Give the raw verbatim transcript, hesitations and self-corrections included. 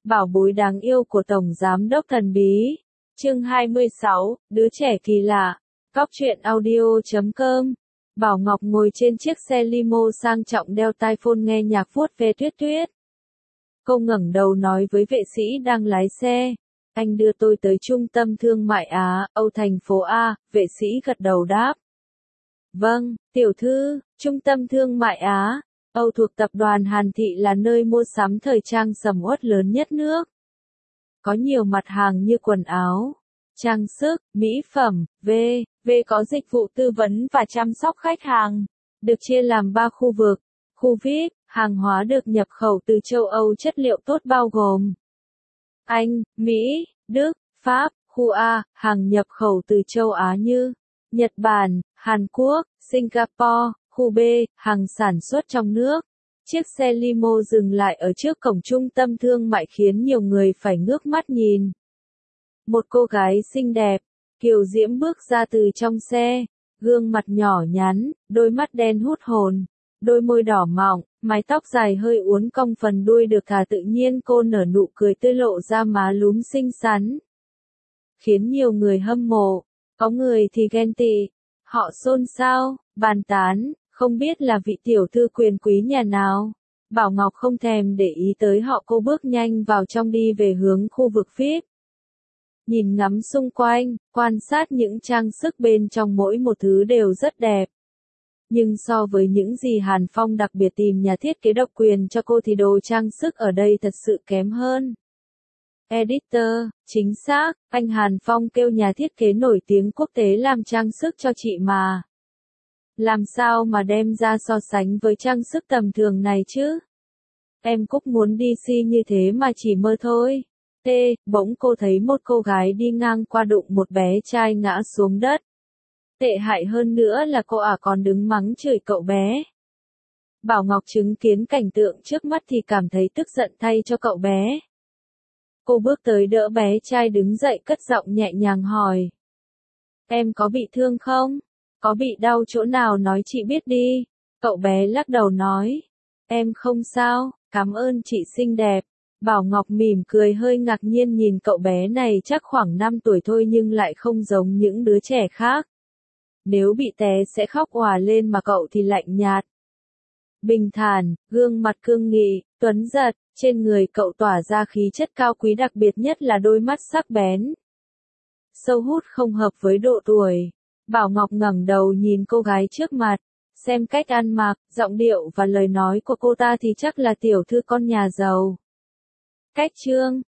Bảo bối đáng yêu của Tổng Giám đốc thần bí. Chương hai mươi sáu, đứa trẻ kỳ lạ. Cóc truyện audio chấm com. Bảo Ngọc ngồi trên chiếc xe limo sang trọng đeo tai phone nghe nhạc vuốt ve tuyết tuyết. Cô ngẩng đầu nói với vệ sĩ đang lái xe. Anh đưa tôi tới trung tâm thương mại Á, Âu thành phố A, vệ sĩ gật đầu đáp. Vâng, tiểu thư, trung tâm thương mại Á, Âu thuộc tập đoàn Hàn Thị là nơi mua sắm thời trang sầm uất lớn nhất nước. Có nhiều mặt hàng như quần áo, trang sức, mỹ phẩm, v, v có dịch vụ tư vấn và chăm sóc khách hàng. Được chia làm ba khu vực. Khu vi ai pi, hàng hóa được nhập khẩu từ châu Âu chất liệu tốt bao gồm Anh, Mỹ, Đức, Pháp. Khu A, hàng nhập khẩu từ châu Á như Nhật Bản, Hàn Quốc, Singapore. Khu B, hàng sản xuất trong nước. Chiếc xe limo dừng lại ở trước cổng trung tâm thương mại khiến nhiều người phải ngước mắt nhìn. Một cô gái xinh đẹp, kiều diễm bước ra từ trong xe, gương mặt nhỏ nhắn, đôi mắt đen hút hồn, đôi môi đỏ mọng, mái tóc dài hơi uốn cong phần đuôi được thả tự nhiên, cô nở nụ cười tươi lộ ra má lúm xinh xắn, khiến nhiều người hâm mộ, có người thì ghen tị, họ xôn xao, bàn tán, không biết là vị tiểu thư quyền quý nhà nào. Bảo Ngọc không thèm để ý tới họ, cô bước nhanh vào trong đi về hướng khu vực vi ai pi. Nhìn ngắm xung quanh, quan sát những trang sức bên trong mỗi một thứ đều rất đẹp. Nhưng so với những gì Hàn Phong đặc biệt tìm nhà thiết kế độc quyền cho cô thì đồ trang sức ở đây thật sự kém hơn. Editor, chính xác, anh Hàn Phong kêu nhà thiết kế nổi tiếng quốc tế làm trang sức cho chị mà. Làm sao mà đem ra so sánh với trang sức tầm thường này chứ? Em Cúc muốn đi si như thế mà chỉ mơ thôi. T, bỗng cô thấy một cô gái đi ngang qua đụng một bé trai ngã xuống đất. Tệ hại hơn nữa là cô ả còn đứng mắng chửi cậu bé. Bảo Ngọc chứng kiến cảnh tượng trước mắt thì cảm thấy tức giận thay cho cậu bé. Cô bước tới đỡ bé trai đứng dậy, cất giọng nhẹ nhàng hỏi. Em có bị thương không? Có bị đau chỗ nào nói chị biết đi. Cậu bé lắc đầu nói. Em không sao, cảm ơn chị xinh đẹp. Bảo Ngọc mỉm cười hơi ngạc nhiên nhìn cậu bé này, chắc khoảng năm tuổi thôi nhưng lại không giống những đứa trẻ khác. Nếu bị té sẽ khóc òa lên mà cậu thì lạnh nhạt. Bình thản, gương mặt cương nghị, tuấn giật, trên người cậu tỏa ra khí chất cao quý, đặc biệt nhất là đôi mắt sắc bén. Sâu hút không hợp với độ tuổi. Bảo Ngọc ngẩng đầu nhìn cô gái trước mặt, xem cách ăn mặc, giọng điệu và lời nói của cô ta thì chắc là tiểu thư con nhà giàu. Cách trương,